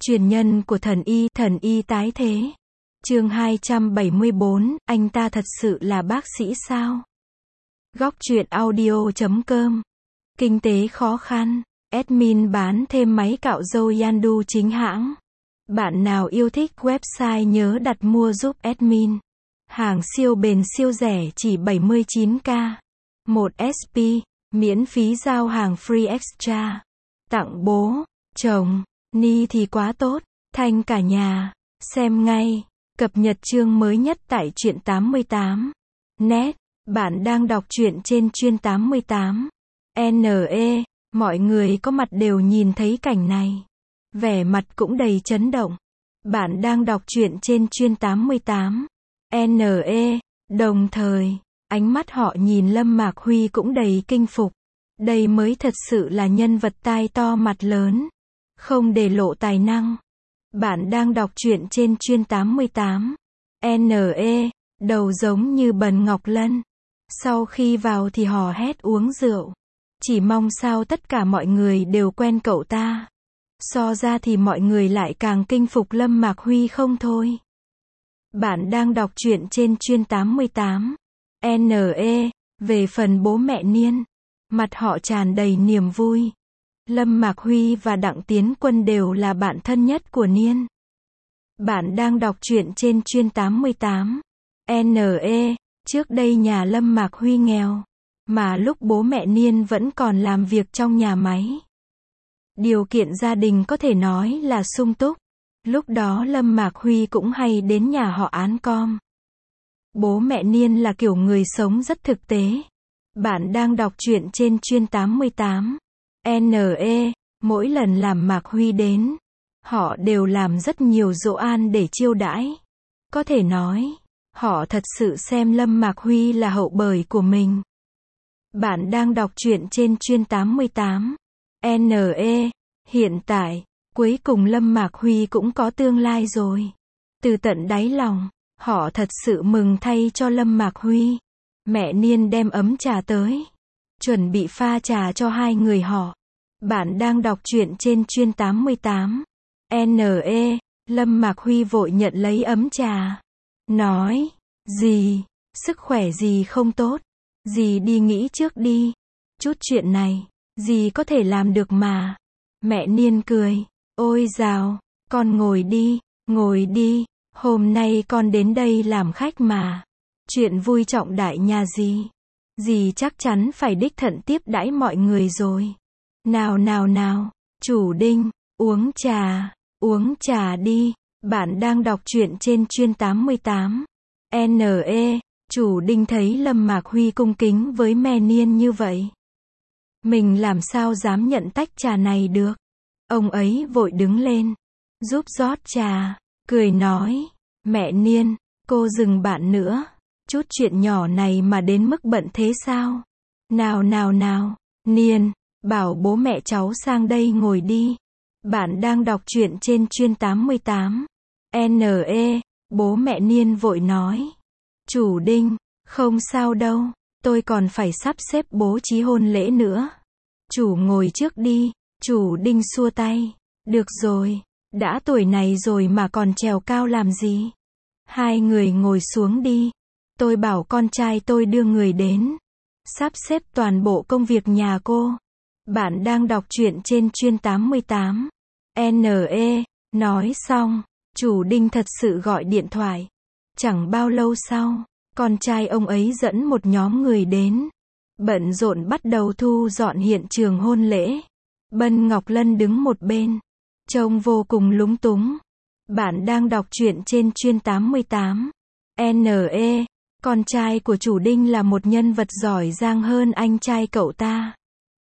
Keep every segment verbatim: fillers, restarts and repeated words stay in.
Truyền nhân của thần y, thần y tái thế. Chương hai trăm bảy mươi bốn, anh ta thật sự là bác sĩ sao? Góc truyện audio chấm com. Kinh tế khó khăn, admin bán thêm máy cạo râu Yandu chính hãng. Bạn nào yêu thích website nhớ đặt mua giúp admin. Hàng siêu bền siêu rẻ chỉ bảy mươi chín k. một ét pê, miễn phí giao hàng free extra. Tặng bố, chồng, ni thì quá tốt, thanh cả nhà. Xem ngay, cập nhật chương mới nhất tại truyện tám mươi tám. Net, bạn đang đọc truyện trên Truyện tám mươi tám. en e, mọi người có mặt đều nhìn thấy cảnh này. Vẻ mặt cũng đầy chấn động. Bạn đang đọc truyện trên Truyện tám mươi tám. en e, đồng thời, ánh mắt họ nhìn Lâm Mạc Huy cũng đầy kinh phục. Đây mới thật sự là nhân vật tai to mặt lớn, không để lộ tài năng. Bạn đang đọc truyện trên Truyện tám mươi tám. en e, đầu giống như Bần Ngọc Lân. Sau khi vào thì hò hét uống rượu. Chỉ mong sao tất cả mọi người đều quen cậu ta. So ra thì mọi người lại càng kinh phục Lâm Mạc Huy không thôi. Bạn đang đọc truyện trên Truyện tám mươi tám. en e, về phần bố mẹ Niên, mặt họ tràn đầy niềm vui. Lâm Mạc Huy và Đặng Tiến Quân đều là bạn thân nhất của Niên. Bạn đang đọc truyện trên Truyện tám mươi tám. en e, trước đây nhà Lâm Mạc Huy nghèo, mà lúc bố mẹ Niên vẫn còn làm việc trong nhà máy. Điều kiện gia đình có thể nói là sung túc. Lúc đó Lâm Mạc Huy cũng hay đến nhà họ án com. Bố mẹ Niên là kiểu người sống rất thực tế. Bạn đang đọc truyện trên Truyện tám mươi tám. en e, mỗi lần làm Mạc Huy đến, họ đều làm rất nhiều giỗ an để chiêu đãi. Có thể nói, họ thật sự xem Lâm Mạc Huy là hậu bời của mình. Bạn đang đọc truyện trên Truyện tám mươi tám. en e, hiện tại, cuối cùng Lâm Mạc Huy cũng có tương lai rồi. Từ tận đáy lòng, họ thật sự mừng thay cho Lâm Mạc Huy. Mẹ Niên đem ấm trà tới, chuẩn bị pha trà cho hai người họ. Bạn đang đọc truyện trên Truyện tám mươi tám. en e, Lâm Mạc Huy vội nhận lấy ấm trà. Nói, dì, sức khỏe dì không tốt. Dì đi nghỉ trước đi. Chút chuyện này, dì có thể làm được mà. Mẹ Niên cười. Ôi dào, con ngồi đi, ngồi đi. Hôm nay con đến đây làm khách mà. Chuyện vui trọng đại nhà dì. Dì chắc chắn phải đích thân tiếp đãi mọi người rồi. Nào nào nào, chủ Đinh, uống trà, uống trà đi. Bạn đang đọc truyện trên Truyện tám mươi tám. en e, chủ Đinh thấy Lâm Mạc Huy cung kính với mẹ Niên như vậy. Mình làm sao dám nhận tách trà này được. Ông ấy vội đứng lên, giúp rót trà, cười nói, mẹ Niên, cô dừng bạn nữa. Chút chuyện nhỏ này mà đến mức bận thế sao? Nào nào nào, Niên, bảo bố mẹ cháu sang đây ngồi đi. Bạn đang đọc truyện trên Truyện tám mươi tám. en e, bố mẹ Niên vội nói. Chủ Đinh, không sao đâu, tôi còn phải sắp xếp bố trí hôn lễ nữa. Chủ ngồi trước đi. Chủ Đinh xua tay. Được rồi, đã tuổi này rồi mà còn trèo cao làm gì? Hai người ngồi xuống đi. Tôi bảo con trai tôi đưa người đến, sắp xếp toàn bộ công việc nhà cô. Bạn đang đọc truyện trên Truyện tám mươi tám. en e, nói xong, chủ Đinh thật sự gọi điện thoại. Chẳng bao lâu sau, con trai ông ấy dẫn một nhóm người đến. Bận rộn bắt đầu thu dọn hiện trường hôn lễ. Bân Ngọc Lân đứng một bên, trông vô cùng lúng túng. Bạn đang đọc truyện trên Truyện tám mươi tám. en e, con trai của chủ Đinh là một nhân vật giỏi giang hơn anh trai cậu ta.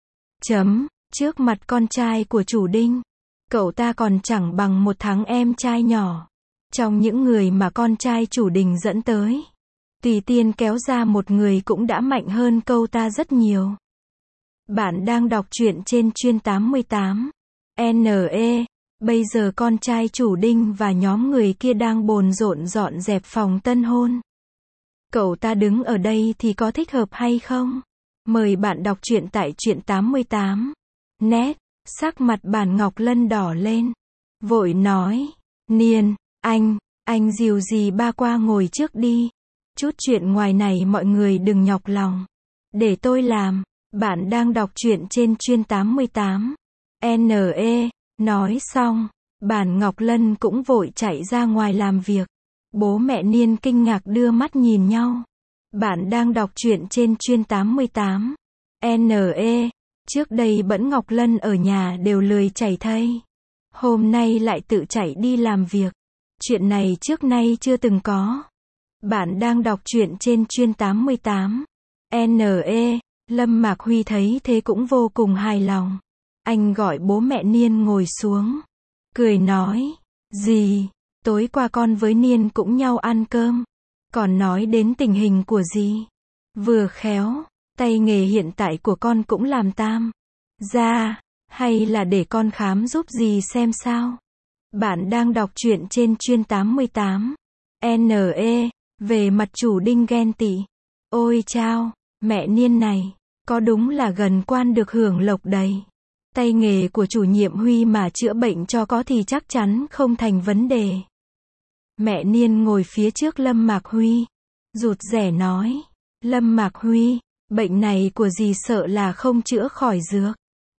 Chấm, trước mặt con trai của chủ Đinh, cậu ta còn chẳng bằng một thằng em trai nhỏ. Trong những người mà con trai chủ Đinh dẫn tới, tùy tiên kéo ra một người cũng đã mạnh hơn cậu ta rất nhiều. Bạn đang đọc truyện trên Truyện tám mươi tám. en e, bây giờ con trai chủ Đinh và nhóm người kia đang bồn rộn dọn dẹp phòng tân hôn. Cậu ta đứng ở đây thì có thích hợp hay không? Mời bạn đọc truyện tại Truyện tám mươi tám. Net, sắc mặt Bản Ngọc Lân đỏ lên. Vội nói, Niên, anh, anh dìu dì ba qua ngồi trước đi. Chút chuyện ngoài này mọi người đừng nhọc lòng. Để tôi làm. Bạn đang đọc truyện trên chuyên tám mươi tám. N E. Nói xong, Bản Ngọc Lân cũng vội chạy ra ngoài làm việc. Bố mẹ Niên kinh ngạc đưa mắt nhìn nhau. Bạn đang đọc truyện trên chuyên tám mươi tám. N E. Trước đây Bẫn Ngọc Lân ở nhà đều lười chảy thây. Hôm nay lại tự chạy đi làm việc. Chuyện này trước nay chưa từng có. Bạn đang đọc truyện trên chuyên tám mươi tám. N E. Lâm Mạc Huy thấy thế cũng vô cùng hài lòng. Anh gọi bố mẹ Niên ngồi xuống. Cười nói, dì, tối qua con với Niên cũng nhau ăn cơm. Còn nói đến tình hình của dì. Vừa khéo, tay nghề hiện tại của con cũng làm tam gia, hay là để con khám giúp dì xem sao. Bạn đang đọc truyện trên chuyên tám mươi tám. N E. Về mặt chủ Đinh ghen tị. Ôi chao, mẹ Niên này, có đúng là gần quan được hưởng lộc đầy. Tay nghề của chủ nhiệm Huy mà chữa bệnh cho có thì chắc chắn không thành vấn đề. Mẹ Niên ngồi phía trước Lâm Mạc Huy, rụt rè nói, Lâm Mạc Huy, bệnh này của dì sợ là không chữa khỏi dược.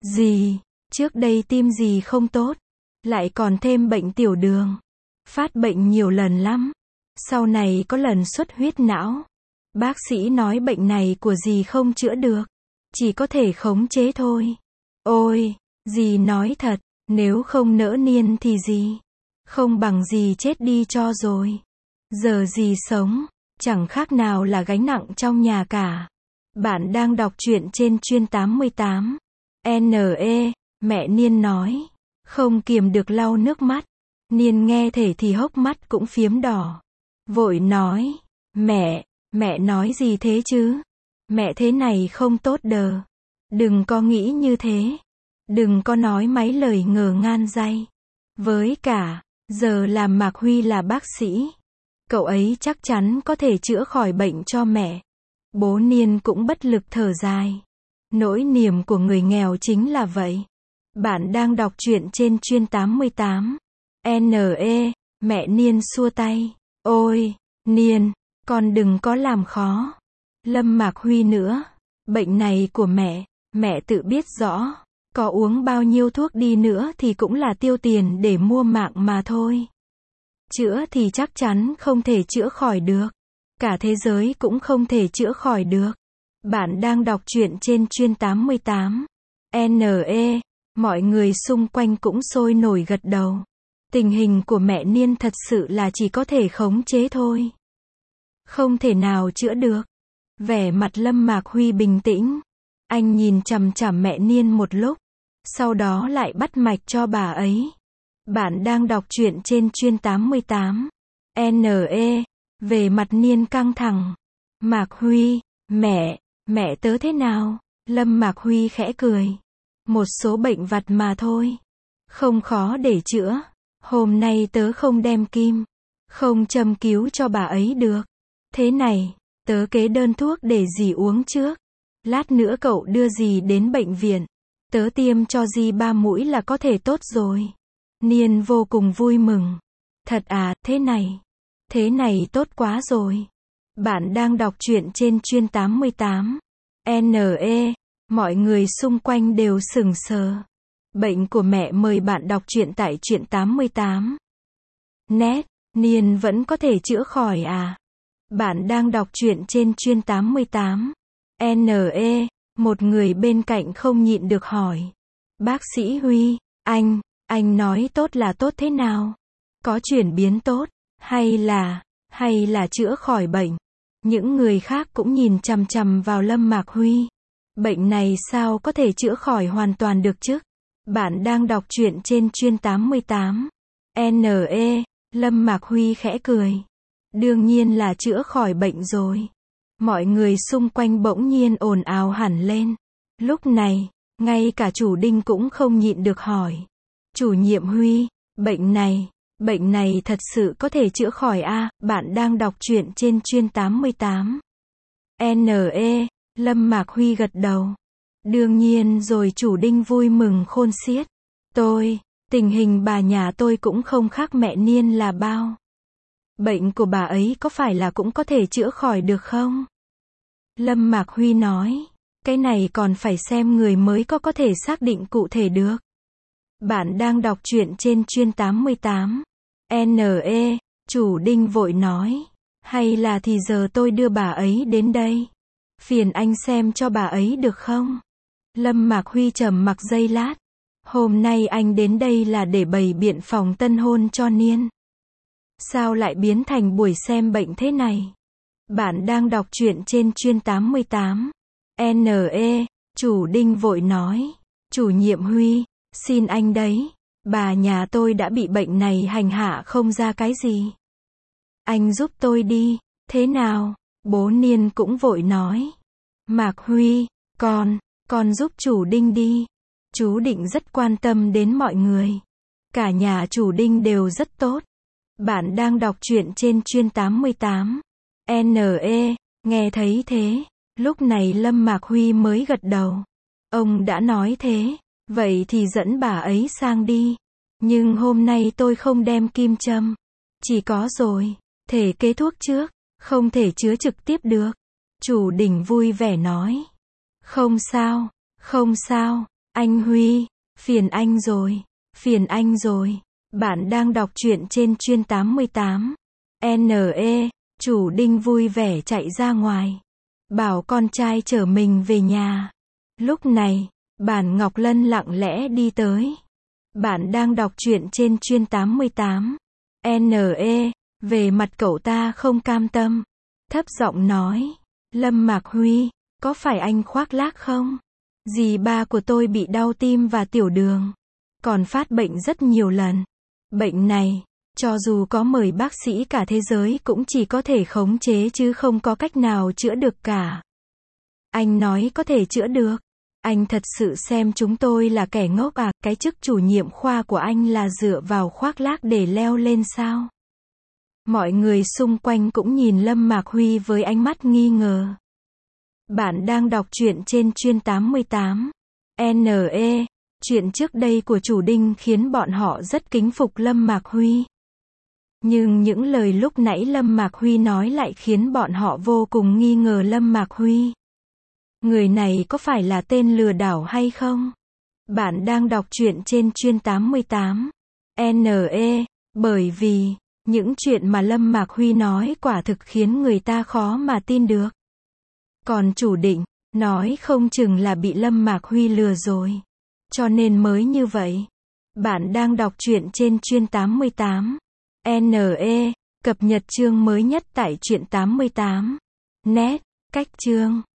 Dì, trước đây tim dì không tốt, lại còn thêm bệnh tiểu đường. Phát bệnh nhiều lần lắm. Sau này có lần xuất huyết não. Bác sĩ nói bệnh này của dì không chữa được. Chỉ có thể khống chế thôi. Ôi, dì nói thật, nếu không nỡ Niên thì dì không bằng dì chết đi cho rồi. Giờ dì sống, chẳng khác nào là gánh nặng trong nhà cả. Bạn đang đọc truyện trên chuyên tám mươi tám. N E. Mẹ Niên nói, không kiềm được lau nước mắt. Niên nghe thể thì hốc mắt cũng phiếm đỏ. Vội nói, mẹ, mẹ nói gì thế chứ? Mẹ thế này không tốt đờ. Đừng có nghĩ như thế. Đừng có nói mấy lời ngờ ngan day. Với cả, giờ làm Mạc Huy là bác sĩ. Cậu ấy chắc chắn có thể chữa khỏi bệnh cho mẹ. Bố Niên cũng bất lực thở dài. Nỗi niềm của người nghèo chính là vậy. Bạn đang đọc truyện trên chuyên tám mươi tám. N E. Mẹ Niên xua tay. Ôi, Niên, con đừng có làm khó Lâm Mạc Huy nữa. Bệnh này của mẹ, mẹ tự biết rõ. Có uống bao nhiêu thuốc đi nữa thì cũng là tiêu tiền để mua mạng mà thôi. Chữa thì chắc chắn không thể chữa khỏi được. Cả thế giới cũng không thể chữa khỏi được. Bạn đang đọc truyện trên chuyên tám mươi tám. N E. Mọi người xung quanh cũng sôi nổi gật đầu. Tình hình của mẹ Niên thật sự là chỉ có thể khống chế thôi. Không thể nào chữa được. Vẻ mặt Lâm Mạc Huy bình tĩnh. Anh nhìn chằm chằm mẹ Niên một lúc. Sau đó lại bắt mạch cho bà ấy. Bạn đang đọc truyện trên chuyên tám mươi tám. N E. Về mặt Niên căng thẳng. Mạc Huy, mẹ, mẹ tớ thế nào? Lâm Mạc Huy khẽ cười. Một số bệnh vặt mà thôi. Không khó để chữa. Hôm nay tớ không đem kim, không châm cứu cho bà ấy được. Thế này, tớ kế đơn thuốc để dì uống trước. Lát nữa cậu đưa dì đến bệnh viện. Tớ tiêm cho dì ba mũi là có thể tốt rồi. Niên vô cùng vui mừng. Thật à, thế này. Thế này tốt quá rồi. Bạn đang đọc truyện trên chuyên tám mươi tám. N E. Mọi người xung quanh đều sững sờ. Bệnh của mẹ mời bạn đọc truyện tại truyện tám mươi tám. Nét, Niên vẫn có thể chữa khỏi à? Bạn đang đọc truyện trên chuyên tám mươi tám. N E. Một người bên cạnh không nhịn được hỏi. Bác sĩ Huy, anh, anh nói tốt là tốt thế nào? Có chuyển biến tốt, hay là, hay là chữa khỏi bệnh? Những người khác cũng nhìn chằm chằm vào Lâm Mạc Huy. Bệnh này sao có thể chữa khỏi hoàn toàn được chứ? Bạn đang đọc truyện trên chuyên tám mươi tám. N E. Lâm Mạc Huy khẽ cười. Đương nhiên là chữa khỏi bệnh rồi. Mọi người xung quanh bỗng nhiên ồn ào hẳn lên. Lúc này, ngay cả chủ Đinh cũng không nhịn được hỏi. Chủ nhiệm Huy, bệnh này, bệnh này thật sự có thể chữa khỏi à? Bạn đang đọc truyện trên chuyên tám mươi tám. N E. Lâm Mạc Huy gật đầu. Đương nhiên rồi, chủ Đinh vui mừng khôn xiết. Tôi, Tình hình bà nhà tôi cũng không khác mẹ Niên là bao. Bệnh của bà ấy có phải là cũng có thể chữa khỏi được không? Lâm Mạc Huy nói. Cái này còn phải xem người mới có có thể xác định cụ thể được. Bạn đang đọc truyện trên chuyên tám mươi tám. N E, chủ Đinh vội nói. Hay là thì giờ tôi đưa bà ấy đến đây. Phiền anh xem cho bà ấy được không? Lâm Mạc Huy trầm mặc giây lát. Hôm nay anh đến đây là để bày biện phòng tân hôn cho Niên. Sao lại biến thành buổi xem bệnh thế này? Bạn đang đọc truyện trên chuyên tám mươi tám. N E, chủ Đinh vội nói. Chủ nhiệm Huy, xin anh đấy. Bà nhà tôi đã bị bệnh này hành hạ không ra cái gì. Anh giúp tôi đi. Thế nào? Bố Niên cũng vội nói. Mạc Huy, con, con giúp chủ Đinh đi. Chú Định rất quan tâm đến mọi người. Cả nhà chủ Đinh đều rất tốt. Bạn đang đọc truyện trên chuyên tám mươi tám. N E, nghe thấy thế. Lúc này Lâm Mạc Huy mới gật đầu. Ông đã nói thế. Vậy thì dẫn bà ấy sang đi. Nhưng hôm nay tôi không đem kim châm. Chỉ có rồi. Thể kê thuốc trước. Không thể chứa trực tiếp được. Chủ Đỉnh vui vẻ nói. Không sao. Không sao. Anh Huy. Phiền anh rồi. Phiền anh rồi. Bạn đang đọc truyện trên chuyên tám mươi tám. N E, chủ Đinh vui vẻ chạy ra ngoài. Bảo con trai chở mình về nhà. Lúc này, Bản Ngọc Lân lặng lẽ đi tới. Bạn đang đọc truyện trên chuyên tám mươi tám. N E, về mặt cậu ta không cam tâm. Thấp giọng nói. Lâm Mạc Huy, có phải anh khoác lác không? Dì ba của tôi bị đau tim và tiểu đường. Còn phát bệnh rất nhiều lần. Bệnh này, cho dù có mời bác sĩ cả thế giới cũng chỉ có thể khống chế chứ không có cách nào chữa được cả. Anh nói có thể chữa được. Anh thật sự xem chúng tôi là kẻ ngốc à? Cái chức chủ nhiệm khoa của anh là dựa vào khoác lác để leo lên sao? Mọi người xung quanh cũng nhìn Lâm Mạc Huy với ánh mắt nghi ngờ. Bạn đang đọc truyện trên chuyên tám mươi tám. N E, chuyện trước đây của chủ Đinh khiến bọn họ rất kính phục Lâm Mạc Huy. Nhưng những lời lúc nãy Lâm Mạc Huy nói lại khiến bọn họ vô cùng nghi ngờ Lâm Mạc Huy. Người này có phải là tên lừa đảo hay không? Bạn đang đọc truyện trên chuyên tám mươi tám. N E, bởi vì, những chuyện mà Lâm Mạc Huy nói quả thực khiến người ta khó mà tin được. Còn chủ Định, nói không chừng là bị Lâm Mạc Huy lừa rồi. Cho nên mới như vậy. Bạn đang đọc truyện trên chuyên tám mươi tám. N E, cập nhật chương mới nhất tại truyện tám mươi tám. Net, cách chương.